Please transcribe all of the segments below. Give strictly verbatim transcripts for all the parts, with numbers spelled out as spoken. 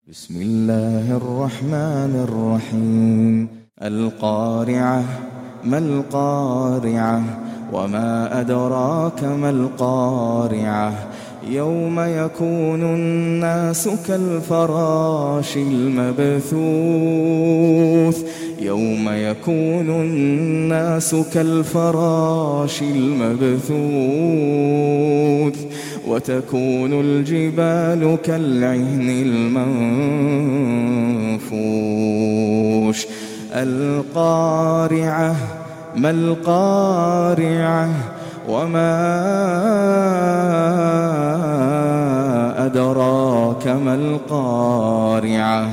بسم الله الرحمن الرحيم. القارعة، ما القارعة؟ وما أدراك ما القارعة؟ يوم يكون الناس كالفراش المبثوث يوم يكون الناس كالفراش المبثوث وتكون الجبال كالعهن المنفوش. القارعة، ما القارعة؟ وما أدراك ما القارعة؟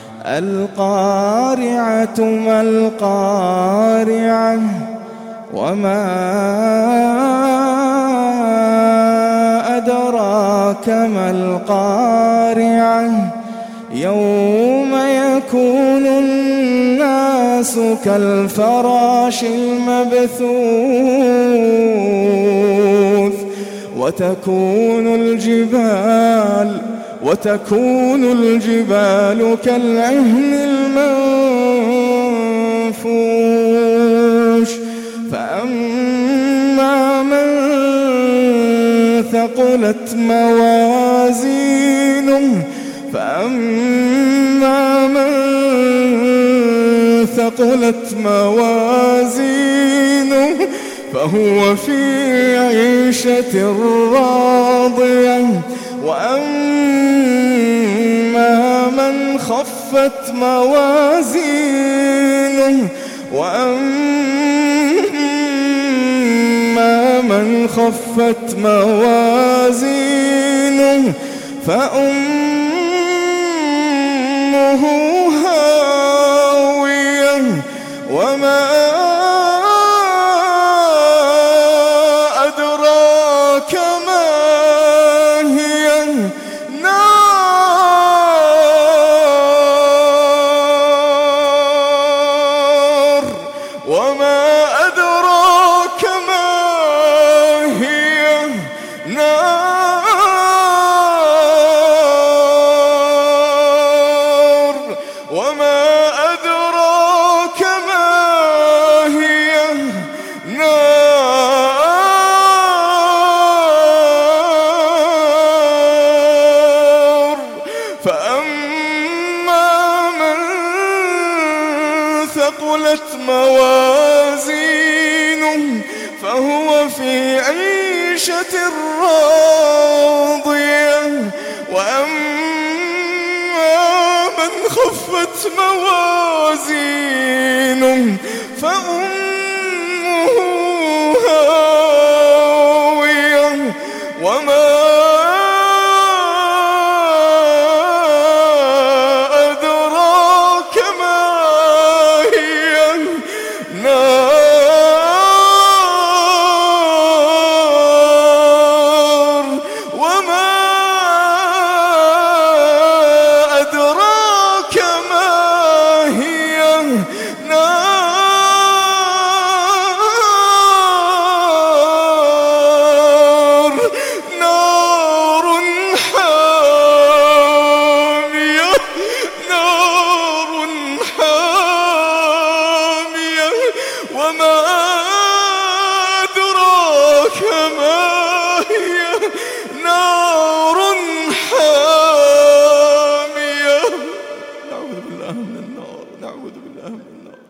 القارعة، ما القارعة؟ وما أدراك ما القارعة؟ يوم يكون الناس كالفراش المبثوث وتكون الجبال وتكون الجبال كالعهن المنفوش. فأما من ثقلت موازينه فأما من ثقلت موازينه فهو في عيشة راضية. وأما من خفت موازينه وأما من خفت موازينه فأمه هاوية. وما أدراك ما هي؟ نار. وما أدراك ما هي؟ نار. وما أدراك ما هي؟ نار. فأما من ثقلت موازينه فهو في عيشة راضية. وأما من خفت موازينه فأمه هاوية. وما أدراك ما هي؟ نار. وما أدراك ما هي؟ نار. نار حامية. نار حامية. وما أدراك ما هي؟ نار حامية. نعوذ بالله من النار، نعوذ بالله من النار.